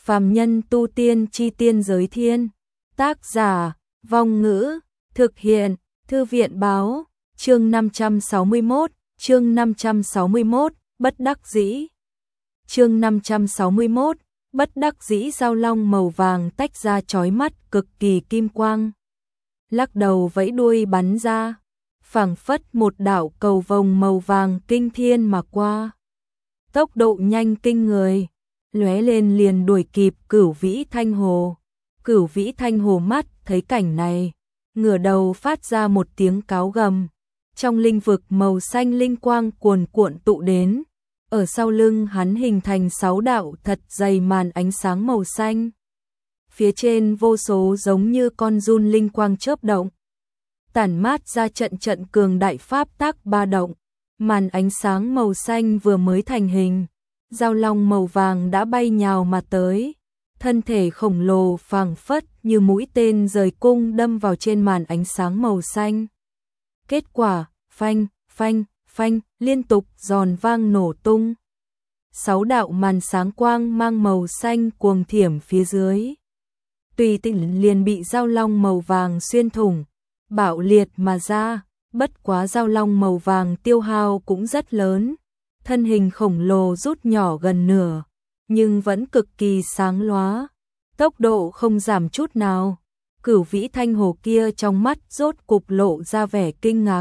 Phàm nhân tu tiên chi tiên giới thiên. Tác giả, Vong Ngữ, thực hiện, Thư viện báo, chương 561, bất đắc dĩ. Chương 561, bất đắc dĩ. Dao long màu vàng tách ra chói mắt cực kỳ kim quang. Lắc đầu vẫy đuôi bắn ra, phảng phất một đạo cầu vồng màu vàng kinh thiên mà qua. Tốc độ nhanh kinh người, lóe lên liền đuổi kịp Cửu Vĩ Thanh Hồ. Cửu Vĩ Thanh Hồ mắt thấy cảnh này, ngửa đầu phát ra một tiếng cáo gầm. Trong linh vực màu xanh linh quang cuồn cuộn tụ đến, ở sau lưng hắn hình thành 6 đạo thật dày màn ánh sáng màu xanh. Phía trên vô số giống như con giun linh quang chớp động, tản mát ra trận trận cường đại pháp tác ba động. Màn ánh sáng màu xanh vừa mới thành hình, dao long màu vàng đã bay nhào mà tới, thân thể khổng lồ phảng phất như mũi tên rời cung đâm vào trên màn ánh sáng màu xanh. Kết quả, phanh, phanh, phanh, liên tục giòn vang nổ tung. 6 đạo màn sáng quang mang màu xanh cuồng thiểm phía dưới, tùy tiện liền bị dao long màu vàng xuyên thủng, bạo liệt mà ra. Bất quá dao long màu vàng tiêu hao cũng rất lớn, thân hình khổng lồ rút nhỏ gần nửa, nhưng vẫn cực kỳ sáng lóa, tốc độ không giảm chút nào. Cửu Vĩ Thanh Hồ kia trong mắt rốt cục lộ ra vẻ kinh ngạc,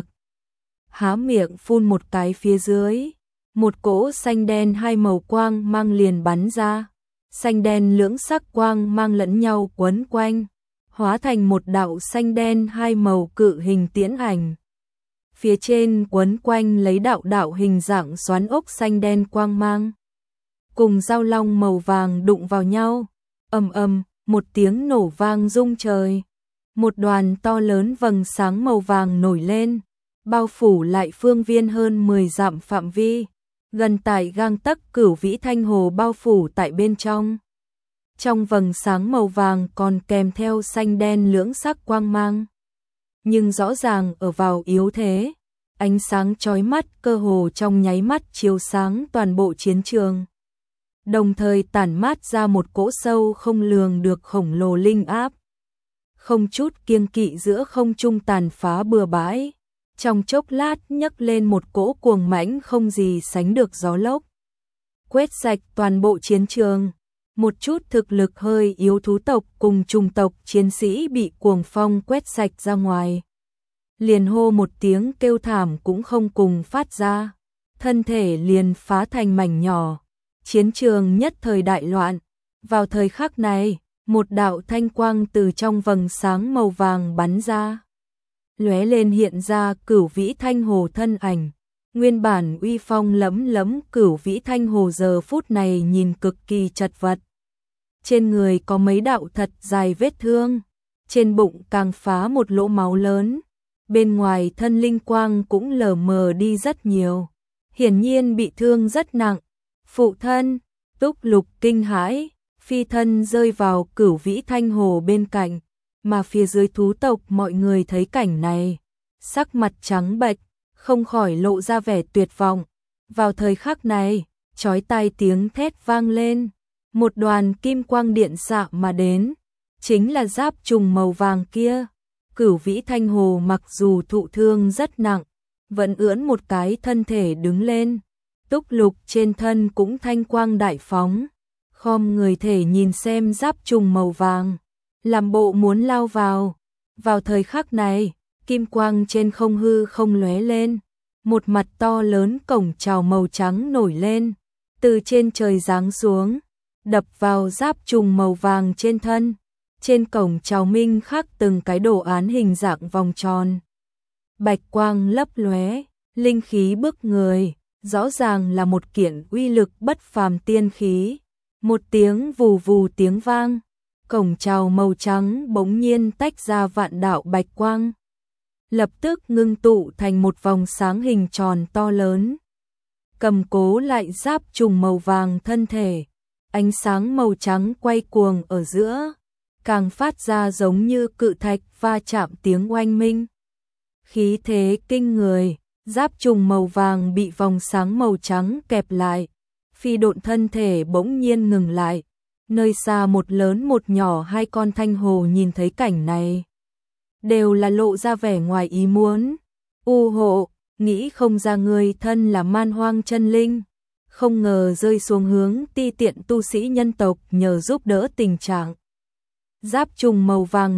há miệng phun một cái, phía dưới một cỗ xanh đen hai màu quang mang liền bắn ra. Xanh đen lưỡng sắc quang mang lẫn nhau quấn quanh, hóa thành một đạo xanh đen hai màu cự hình tiễn ảnh. Phía trên quấn quanh lấy đạo đạo hình dạng xoắn ốc xanh đen quang mang, cùng dao long màu vàng đụng vào nhau, ầm ầm, một tiếng nổ vang rung trời. Một đoàn to lớn vầng sáng màu vàng nổi lên, bao phủ lại phương viên hơn 10 dặm phạm vi, gần tại gang tấc. Cửu Vĩ Thanh Hồ bao phủ tại bên trong. Trong vầng sáng màu vàng còn kèm theo xanh đen lưỡng sắc quang mang, nhưng rõ ràng ở vào yếu thế, ánh sáng chói mắt cơ hồ trong nháy mắt chiếu sáng toàn bộ chiến trường, đồng thời tản mát ra một cỗ sâu không lường được khổng lồ linh áp, không chút kiêng kỵ giữa không trung tàn phá bừa bãi. Trong chốc lát nhấc lên một cỗ cuồng mãnh không gì sánh được gió lốc, quét sạch toàn bộ chiến trường. Một chút thực lực hơi yếu thú tộc cùng trùng tộc chiến sĩ bị cuồng phong quét sạch ra ngoài, liền hô một tiếng kêu thảm cũng không cùng phát ra, thân thể liền phá thành mảnh nhỏ. Chiến trường nhất thời đại loạn. Vào thời khắc này, một đạo thanh quang từ trong vầng sáng màu vàng bắn ra, lóe lên hiện ra Cửu Vĩ Thanh Hồ thân ảnh. Nguyên bản uy phong lẫm lẫm Cửu Vĩ Thanh Hồ giờ phút này nhìn cực kỳ chật vật. Trên người có mấy đạo thật dài vết thương, trên bụng càng phá một lỗ máu lớn, bên ngoài thân linh quang cũng lờ mờ đi rất nhiều, hiển nhiên bị thương rất nặng. Phụ thân, Túc Lục kinh hãi, phi thân rơi vào Cửu Vĩ Thanh Hồ bên cạnh, mà phía dưới thú tộc mọi người thấy cảnh này, sắc mặt trắng bệch, không khỏi lộ ra vẻ tuyệt vọng. Vào thời khắc này, chói tai tiếng thét vang lên, một đoàn kim quang điện xạ mà đến, chính là giáp trùng màu vàng kia. Cửu Vĩ Thanh Hồ mặc dù thụ thương rất nặng, vẫn ưỡn một cái thân thể đứng lên. Túc Lục trên thân cũng thanh quang đại phóng, khom người thể nhìn xem giáp trùng màu vàng, làm bộ muốn lao vào. Vào thời khắc này, kim quang trên không hư không lóe lên, một mặt to lớn cổng trào màu trắng nổi lên, từ trên trời giáng xuống, đập vào giáp trùng màu vàng trên thân. Trên cổng trào minh khắc từng cái đồ án hình dạng vòng tròn, bạch quang lấp lóe, linh khí bức người, rõ ràng là một kiện uy lực bất phàm tiên khí. Một tiếng vù vù tiếng vang, cổng trào màu trắng bỗng nhiên tách ra vạn đạo bạch quang, lập tức ngưng tụ thành một vòng sáng hình tròn to lớn, cầm cố lại giáp trùng màu vàng thân thể. Ánh sáng màu trắng quay cuồng ở giữa, càng phát ra giống như cự thạch va chạm tiếng oanh minh. Khí thế kinh người, giáp trùng màu vàng bị vòng sáng màu trắng kẹp lại, phi độn thân thể bỗng nhiên ngừng lại, Nơi xa một lớn một nhỏ hai con thanh hồ nhìn thấy cảnh này, đều là lộ ra vẻ ngoài ý muốn. U hộ, nghĩ không ra người thân là man hoang chân linh, không ngờ rơi xuống hướng ti tiện tu sĩ nhân tộc nhờ giúp đỡ tình trạng. Giáp trùng màu vàng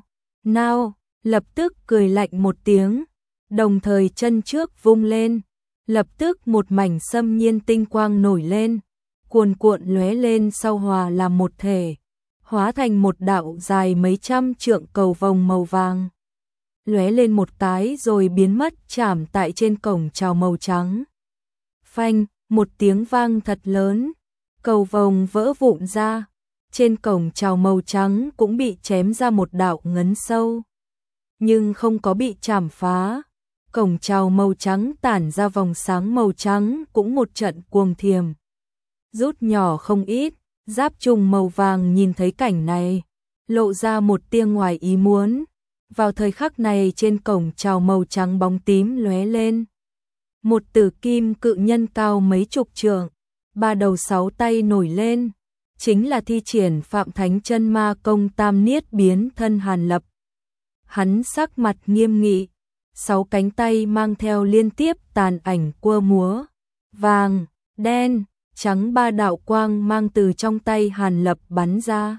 nao, lập tức cười lạnh một tiếng, đồng thời chân trước vung lên, lập tức một mảnh xâm nhiên tinh quang nổi lên, cuồn cuộn lóe lên sau hòa làm một thể, hóa thành một đạo dài mấy trăm trượng cầu vồng màu vàng. Lóe lên một cái rồi biến mất chạm tại trên cổng chào màu trắng. Phanh, một tiếng vang thật lớn, cầu vồng vỡ vụn ra, trên cổng chào màu trắng cũng bị chém ra một đạo ngấn sâu, nhưng không có bị chảm phá. Cổng chào màu trắng tản ra vòng sáng màu trắng cũng một trận cuồng thiềm, rút nhỏ không ít. Giáp trùng màu vàng nhìn thấy cảnh này, lộ ra một tia ngoài ý muốn. Vào thời khắc này trên cổng chào màu trắng bóng tím lóe lên. Một tử kim cự nhân cao mấy chục trượng, ba đầu sáu tay nổi lên, chính là thi triển Phạm Thánh Chân Ma Công Tam Niết biến thân Hàn Lập. Hắn sắc mặt nghiêm nghị, sáu cánh tay mang theo liên tiếp tàn ảnh quơ múa, vàng, đen, trắng ba đạo quang mang từ trong tay Hàn Lập bắn ra.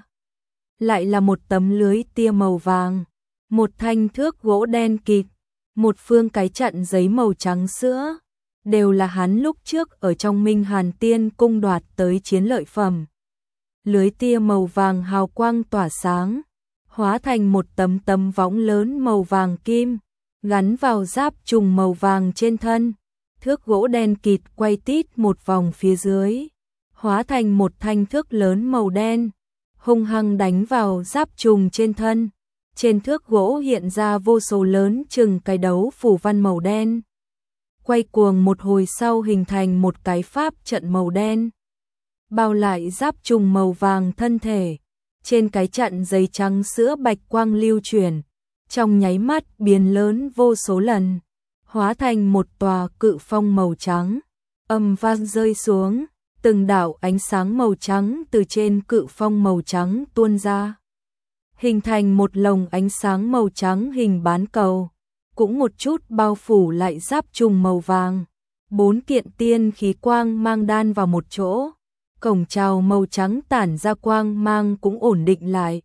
Lại là một tấm lưới tia màu vàng, một thanh thước gỗ đen kịt, một phương cái trận giấy màu trắng sữa, đều là hắn lúc trước ở trong Minh Hàn Tiên cung đoạt tới chiến lợi phẩm. Lưới tia màu vàng hào quang tỏa sáng, hóa thành một tấm võng lớn màu vàng kim, gắn vào giáp trùng màu vàng trên thân. Thước gỗ đen kịt quay tít một vòng phía dưới, hóa thành một thanh thước lớn màu đen, hung hăng đánh vào giáp trùng trên thân. Trên thước gỗ hiện ra vô số lớn chừng cái đấu phủ văn màu đen. Quay cuồng một hồi sau hình thành một cái pháp trận màu đen, bao lại giáp trùng màu vàng thân thể. Trên cái trận giấy trắng sữa bạch quang lưu chuyển, trong nháy mắt biến lớn vô số lần, hóa thành một tòa cự phong màu trắng, âm vang rơi xuống, từng đạo ánh sáng màu trắng từ trên cự phong màu trắng tuôn ra, hình thành một lồng ánh sáng màu trắng hình bán cầu, cũng một chút bao phủ lại giáp trùng màu vàng. Bốn kiện tiên khí quang mang đan vào một chỗ, cổng chào màu trắng tản ra quang mang cũng ổn định lại.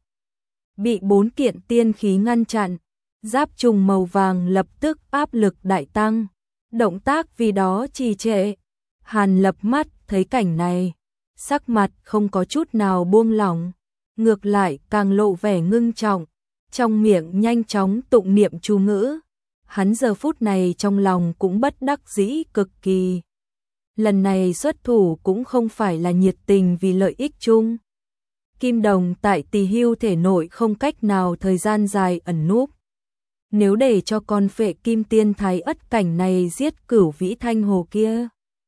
Bị bốn kiện tiên khí ngăn chặn, giáp trùng màu vàng lập tức áp lực đại tăng, động tác vì đó trì trệ. Hàn Lập mắt thấy cảnh này, sắc mặt không có chút nào buông lỏng, ngược lại càng lộ vẻ ngưng trọng, trong miệng nhanh chóng tụng niệm chú ngữ. Hắn giờ phút này trong lòng cũng bất đắc dĩ cực kỳ. Lần này xuất thủ cũng không phải là nhiệt tình vì lợi ích chung. Kim đồng tại Tỳ Hưu thể nội không cách nào thời gian dài ẩn núp. Nếu để cho con phệ kim tiên thái ất cảnh này giết cửu vĩ thanh hồ kia,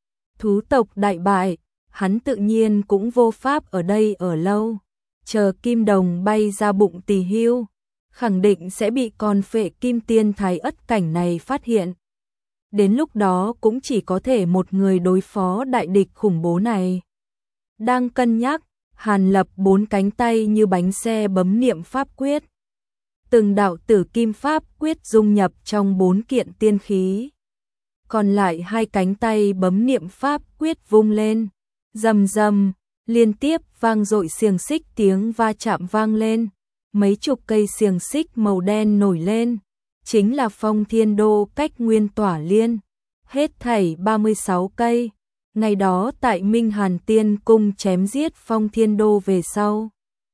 thú tộc đại bại, hắn tự nhiên cũng vô pháp ở đây ở lâu. Chờ kim đồng bay ra bụng Tỳ Hưu, khẳng định sẽ bị con phệ kim tiên thái ất cảnh này phát hiện. Đến lúc đó cũng chỉ có thể một người đối phó đại địch khủng bố này. Đang cân nhắc, Hàn Lập bốn cánh tay như bánh xe bấm niệm pháp quyết. Từng đạo tử kim pháp quyết dung nhập trong bốn kiện tiên khí. Còn lại hai cánh tay bấm niệm pháp quyết vung lên, rầm rầm, liên tiếp vang dội xiềng xích tiếng va chạm vang lên. Mấy chục cây xiềng xích màu đen nổi lên, chính là Phong Thiên Đô cách nguyên tỏa liên, hết thảy 36 cây. Ngày đó tại Minh Hàn Tiên cung chém giết Phong Thiên Đô về sau,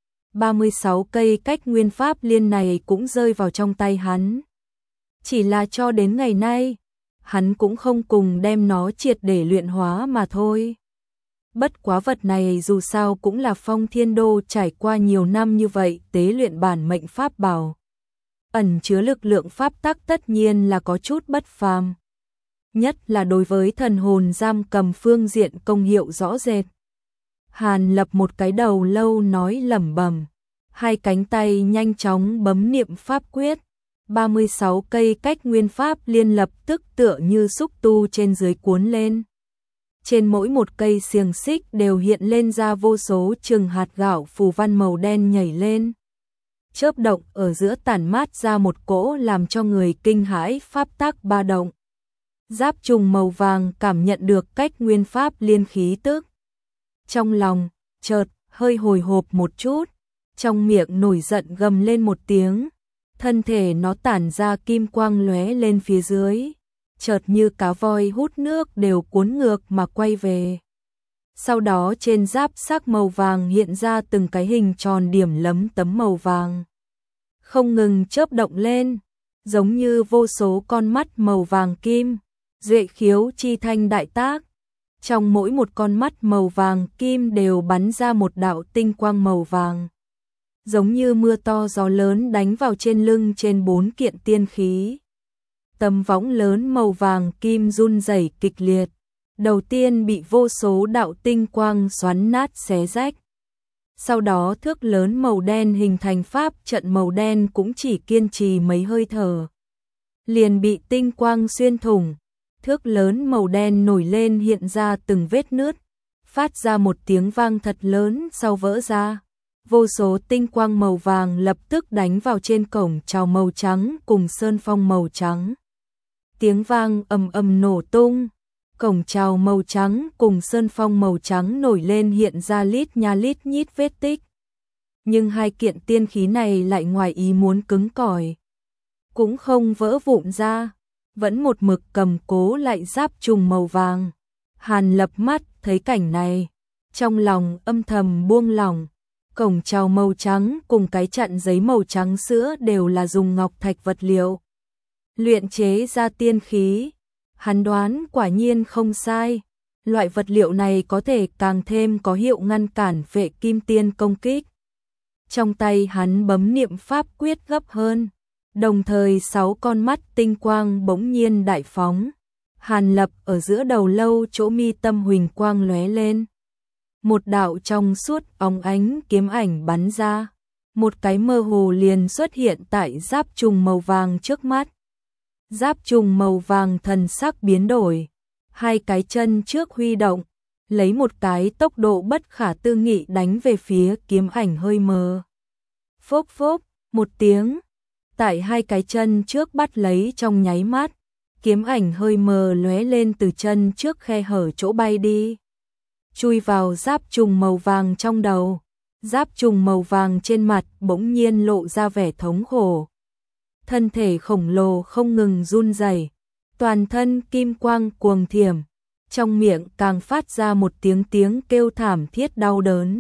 36 cây cách nguyên pháp liên này cũng rơi vào trong tay hắn. Chỉ là cho đến ngày nay, hắn cũng không cùng đem nó triệt để luyện hóa mà thôi. Bất quá vật này dù sao cũng là Phong Thiên Đô trải qua nhiều năm như vậy tế luyện bản mệnh pháp bảo, ẩn chứa lực lượng pháp tắc tất nhiên là có chút bất phàm. Nhất là đối với thần hồn giam cầm phương diện công hiệu rõ rệt. Hàn Lập một cái đầu lâu nói lẩm bẩm, hai cánh tay nhanh chóng bấm niệm pháp quyết, 36 cây cách nguyên pháp liên lập tức tựa như xúc tu trên dưới cuốn lên. Trên mỗi một cây xiềng xích đều hiện lên ra vô số chừng hạt gạo phù văn màu đen nhảy lên. Chớp động ở giữa tản mát ra một cỗ làm cho người kinh hãi pháp tắc ba động. Giáp trùng màu vàng cảm nhận được cách nguyên pháp liên khí tức. Trong lòng, chợt, hơi hồi hộp một chút, trong miệng nổi giận gầm lên một tiếng, thân thể nó tản ra kim quang lóe lên phía dưới, chợt như cá voi hút nước đều cuốn ngược mà quay về. Sau đó trên giáp sắc màu vàng hiện ra từng cái hình tròn điểm lấm tấm màu vàng. Không ngừng chớp động lên, giống như vô số con mắt màu vàng kim, duệ khiếu chi thanh đại tác. Trong mỗi một con mắt màu vàng kim đều bắn ra một đạo tinh quang màu vàng. Giống như mưa to gió lớn đánh vào trên lưng trên 4 kiện tiên khí. Tấm võng lớn màu vàng kim run rẩy kịch liệt. Đầu tiên bị vô số đạo tinh quang xoắn nát xé rách. Sau đó thước lớn màu đen hình thành pháp trận màu đen cũng chỉ kiên trì mấy hơi thở. Liền bị tinh quang xuyên thủng. Thước lớn màu đen nổi lên hiện ra từng vết nứt, phát ra một tiếng vang thật lớn sau vỡ ra. Vô số tinh quang màu vàng lập tức đánh vào trên cổng chào màu trắng cùng sơn phong màu trắng. Tiếng vang ầm ầm nổ tung, cổng chào màu trắng cùng sơn phong màu trắng nổi lên hiện ra lít nha lít nhít vết tích. Nhưng hai kiện tiên khí này lại ngoài ý muốn cứng cỏi, cũng không vỡ vụn ra, vẫn một mực cầm cố lại giáp trùng màu vàng. Hàn Lập mắt thấy cảnh này, trong lòng âm thầm buông lỏng. Cổng chào màu trắng cùng cái chặn giấy màu trắng sữa đều là dùng ngọc thạch vật liệu luyện chế ra tiên khí. Hắn đoán quả nhiên không sai, loại vật liệu này có thể càng thêm có hiệu ngăn cản vệ kim tiên công kích. Trong tay hắn bấm niệm pháp quyết gấp hơn, đồng thời 6 con mắt tinh quang bỗng nhiên đại phóng. Hàn Lập ở giữa đầu lâu chỗ mi tâm huỳnh quang lóe lên. Một đạo trong suốt óng ánh kiếm ảnh bắn ra, một cái mơ hồ liền xuất hiện tại giáp trùng màu vàng trước mắt. Giáp trùng màu vàng thần sắc biến đổi, hai cái chân trước huy động, lấy một cái tốc độ bất khả tư nghị đánh về phía kiếm ảnh hơi mờ. Phốc phốc, một tiếng, tại hai cái chân trước bắt lấy trong nháy mắt, kiếm ảnh hơi mờ lóe lên từ chân trước khe hở chỗ bay đi, chui vào giáp trùng màu vàng trong đầu. Giáp trùng màu vàng trên mặt bỗng nhiên lộ ra vẻ thống khổ. Thân thể khổng lồ không ngừng run rẩy, toàn thân kim quang cuồng thiểm, trong miệng càng phát ra một tiếng kêu thảm thiết đau đớn.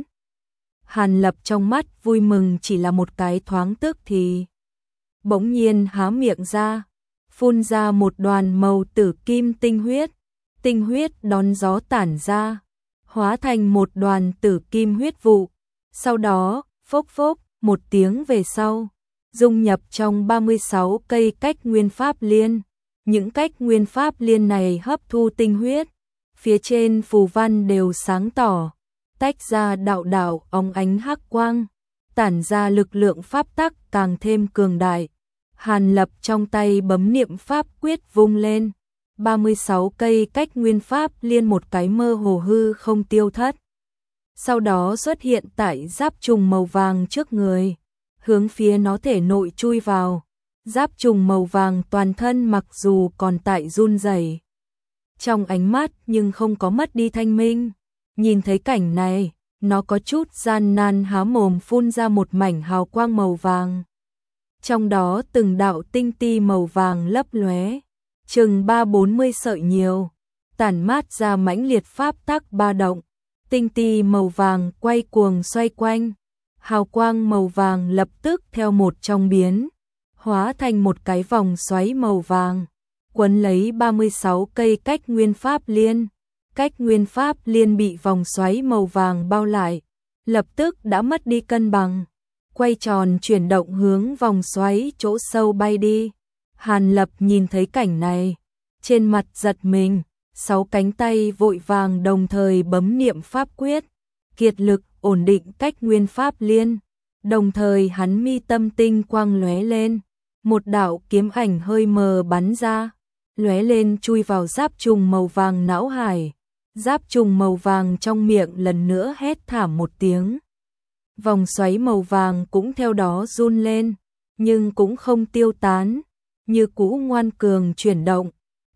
Hàn Lập trong mắt vui mừng chỉ là một cái thoáng tức thì bỗng nhiên há miệng ra, phun ra một đoàn màu tử kim tinh huyết đón gió tản ra, hóa thành một đoàn tử kim huyết vụ. Sau đó, phốc phốc, một tiếng về sau, dung nhập trong 36 cây cách nguyên pháp liên. Những cách nguyên pháp liên này hấp thu tinh huyết, phía trên phù văn đều sáng tỏ, tách ra đạo đạo óng ánh hắc quang, tản ra lực lượng pháp tắc càng thêm cường đại. Hàn Lập trong tay bấm niệm pháp quyết vung lên, 36 cây cách nguyên pháp liên một cái mơ hồ hư không tiêu thất. Sau đó xuất hiện tại giáp trùng màu vàng trước người, hướng phía nó thể nội chui vào. Giáp trùng màu vàng toàn thân mặc dù còn tại run rẩy, trong ánh mắt nhưng không có mất đi thanh minh. Nhìn thấy cảnh này, nó có chút gian nan há mồm phun ra một mảnh hào quang màu vàng. Trong đó từng đạo tinh ti màu vàng lấp lóe, chừng 30-40 sợi nhiều, tản mát ra mãnh liệt pháp tắc ba động. Tinh ti màu vàng quay cuồng xoay quanh, hào quang màu vàng lập tức theo một trong biến, hóa thành một cái vòng xoáy màu vàng, quấn lấy 36 cây cách nguyên pháp liên. Cách nguyên pháp liên bị vòng xoáy màu vàng bao lại, lập tức đã mất đi cân bằng, quay tròn chuyển động hướng vòng xoáy chỗ sâu bay đi. Hàn Lập nhìn thấy cảnh này, trên mặt giật mình, 6 cánh tay vội vàng đồng thời bấm niệm pháp quyết, kiệt lực ổn định cách nguyên pháp liên. Đồng thời hắn mi tâm tinh quang lóe lên, một đạo kiếm ảnh hơi mờ bắn ra, lóe lên chui vào giáp trùng màu vàng não hải. Giáp trùng màu vàng trong miệng lần nữa hét thảm một tiếng. Vòng xoáy màu vàng cũng theo đó run lên, nhưng cũng không tiêu tán, như cũ ngoan cường chuyển động,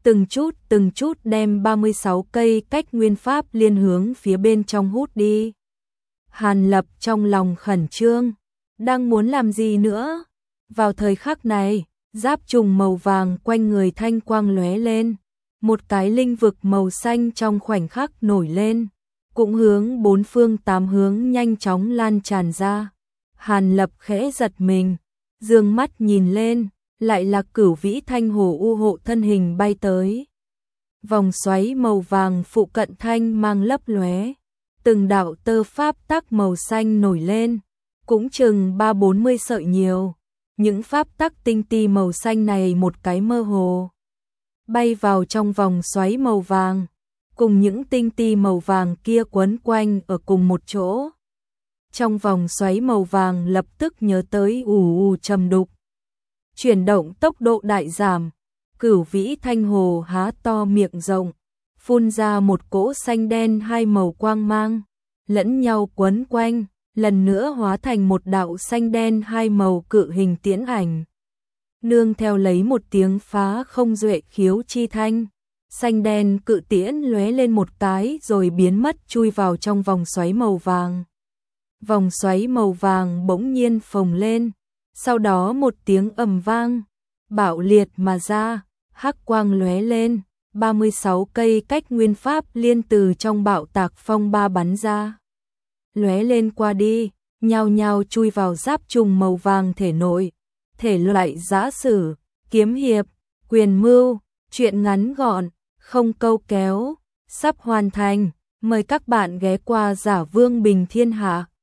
từng chút đem 36 cây cách nguyên pháp liên hướng phía bên trong hút đi. Hàn Lập trong lòng khẩn trương, đang muốn làm gì nữa? Vào thời khắc này, giáp trùng màu vàng quanh người thanh quang lóe lên, một cái linh vực màu xanh trong khoảnh khắc nổi lên, cũng hướng bốn phương tám hướng nhanh chóng lan tràn ra. Hàn Lập khẽ giật mình, dương mắt nhìn lên, lại là Cửu Vĩ Thanh Hồ U hộ thân hình bay tới. Vòng xoáy màu vàng phụ cận thanh mang lấp lóe, từng đạo tơ pháp tắc màu xanh nổi lên, cũng chừng 30-40 sợi nhiều. Những pháp tắc tinh ti màu xanh này một cái mơ hồ bay vào trong vòng xoáy màu vàng, cùng những tinh ti màu vàng kia quấn quanh ở cùng một chỗ. Trong vòng xoáy màu vàng lập tức nhớ tới trầm đục. Chuyển động tốc độ đại giảm, Cửu Vĩ Thanh Hồ há to miệng rộng, phun ra một cỗ xanh đen hai màu quang mang, lẫn nhau quấn quanh, lần nữa hóa thành một đạo xanh đen hai màu cự hình tiễn ảnh. Nương theo lấy một tiếng phá không duệ khiếu chi thanh, xanh đen cự tiễn lóe lên một cái rồi biến mất chui vào trong vòng xoáy màu vàng. Vòng xoáy màu vàng bỗng nhiên phồng lên, sau đó một tiếng ầm vang, bạo liệt mà ra, hắc quang lóe lên, 36 cây cách nguyên pháp liên từ trong bạo tạc phong ba bắn ra. Lóe lên qua đi, nhao nhao chui vào giáp trùng màu vàng thể nội. Thể loại giã sử, kiếm hiệp, quyền mưu, truyện ngắn gọn, không câu kéo, sắp hoàn thành. Mời các bạn ghé qua Giả Vương Bình Thiên Hạ.